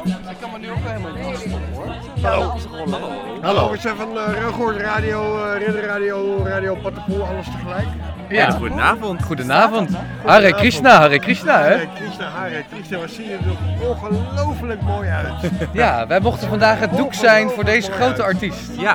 Ik kan me nu ook helemaal niet stoppen hoor. Hallo, we zijn van Ruggoord Radio, Ridder Radio, Radio Patapoel, alles tegelijk. Ja, goedenavond. Goedenavond. Hare Krishna, Hare Krishna, hè? Hare Krishna, wat zie je er ongelooflijk mooi uit. Ja, wij mochten vandaag het doek zijn voor deze grote artiest. Ja.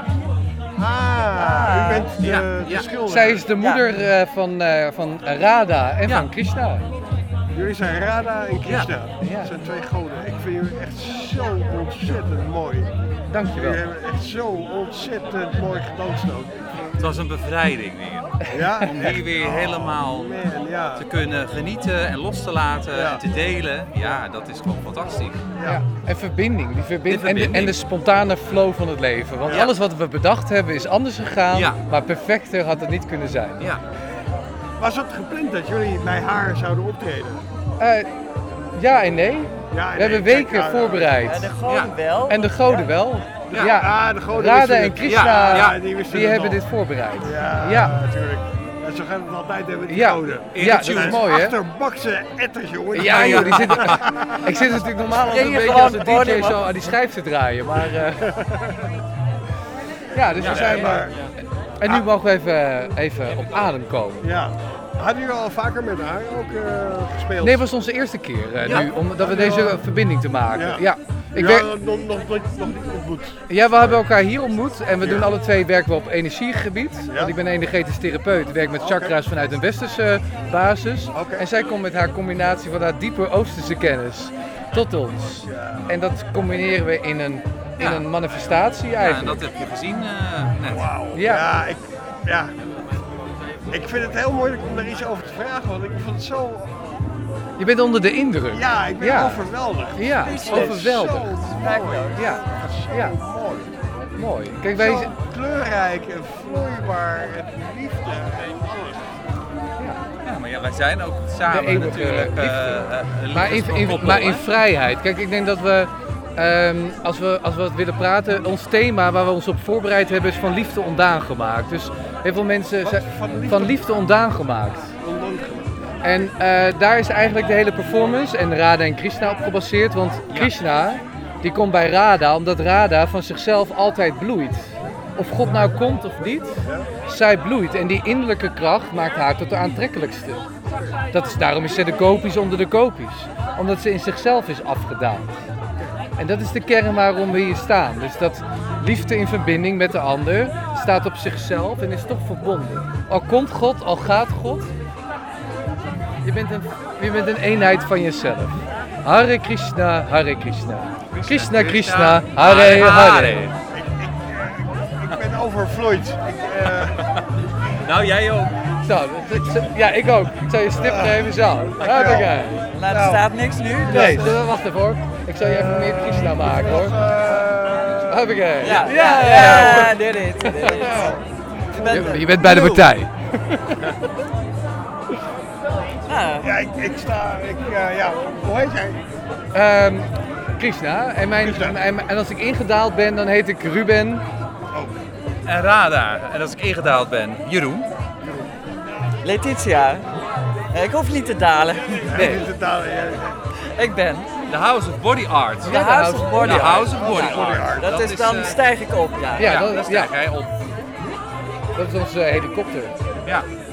U bent de schilder. Zij is de moeder van Radha en van Krishna. Jullie zijn Radha en Krishna. Ja. Dat zijn twee goden. Ik vind jullie echt zo ontzettend mooi. Dankjewel. Jullie hebben echt zo ontzettend mooi gedoodstoken. Het was een bevrijding weer. Ja? Om hier weer helemaal te kunnen genieten en los te laten en te delen. Ja, dat is gewoon fantastisch. Ja. En verbinding. Die verbinding. En de spontane flow van het leven. Want alles wat we bedacht hebben is anders gegaan, maar perfecter had het niet kunnen zijn. Ja. Was het gepland dat jullie bij haar zouden optreden? Ja en nee. Ja, we hebben weken voorbereid. Ja, de goden wel. En de goden wel. Ja, de goden Radha en Krishna die hebben al. dit voorbereid. Ja, natuurlijk. En zo gaat het altijd hebben die goden. Ja, dat is mooi hè. Achterbakse etters, jongen. Ja joh, die zitten... Ik zit natuurlijk normaal altijd een beetje als een DJ zo aan die schijf te draaien, maar... Ja, dus we zijn maar... En nu mogen we even op adem komen. Ja. Hadden jullie al vaker met haar ook gespeeld? Nee, het was onze eerste keer nu, omdat we deze verbinding te maken. Ja. Nog niet ontmoet. Ja, we hebben elkaar hier ontmoet en we doen alle twee werken we op energiegebied. Want ik ben energetisch therapeut, werk met chakra's vanuit een westerse basis. En zij komt met haar combinatie van haar diepe oosterse kennis tot ons. En dat combineren we in een manifestatie eigenlijk. Ja, dat heb je gezien net. Wauw. Ik vind het heel moeilijk om daar iets over te vragen, want ik vond het zo... Je bent onder de indruk. Ja, ik ben overweldigd. Ja, overweldigd. Ja, mooi. Mooi. Kijk, zo kleurrijk en vloeibaar en liefde en alles. Ja, maar wij zijn ook samen natuurlijk maar in vrijheid. Kijk, ik denk dat we... Als we het willen praten, ons thema waar we ons op voorbereid hebben is van liefde ontdaan gemaakt. Dus heel veel mensen zijn van liefde ontdaan gemaakt. En daar is eigenlijk de hele performance en Radha en Krishna op gebaseerd. Want Krishna die komt bij Radha omdat Radha van zichzelf altijd bloeit. Of God nou komt of niet, zij bloeit. En die innerlijke kracht maakt haar tot de aantrekkelijkste. Daarom is zij de gopis onder de gopis. Omdat ze in zichzelf is afgedaald. En dat is de kern waarom we hier staan. Dus dat liefde in verbinding met de ander staat op zichzelf en is toch verbonden. Al komt God, al gaat God. Je bent een eenheid van jezelf. Hare Krishna, Hare Krishna. Krishna Krishna, Hare Hare. Ik ben overvloeid. Nou, jij ook. Zo, ja, ik ook. Ik zal je stip geven zo. Hoppakee. Maar er staat niks nu. Nee, wacht even hoor. Ik zal je even meer Krishna maken hoor. Hoppakee. Ja, dit is. Je bent bij de partij. Ja, ik sta... hoe heet jij? Krishna. En als ik ingedaald ben, dan heet ik Ruben. En Radha. En als ik ingedaald ben, Jeroen. Letitia. Ik hoef niet te dalen. Nee. Ik ben. The House of Body Art. The House of Body Art. The House of Body Art. Dat is dan stijg ik op, Ja, dan stijg jij op. Dat is onze helikopter. Ja.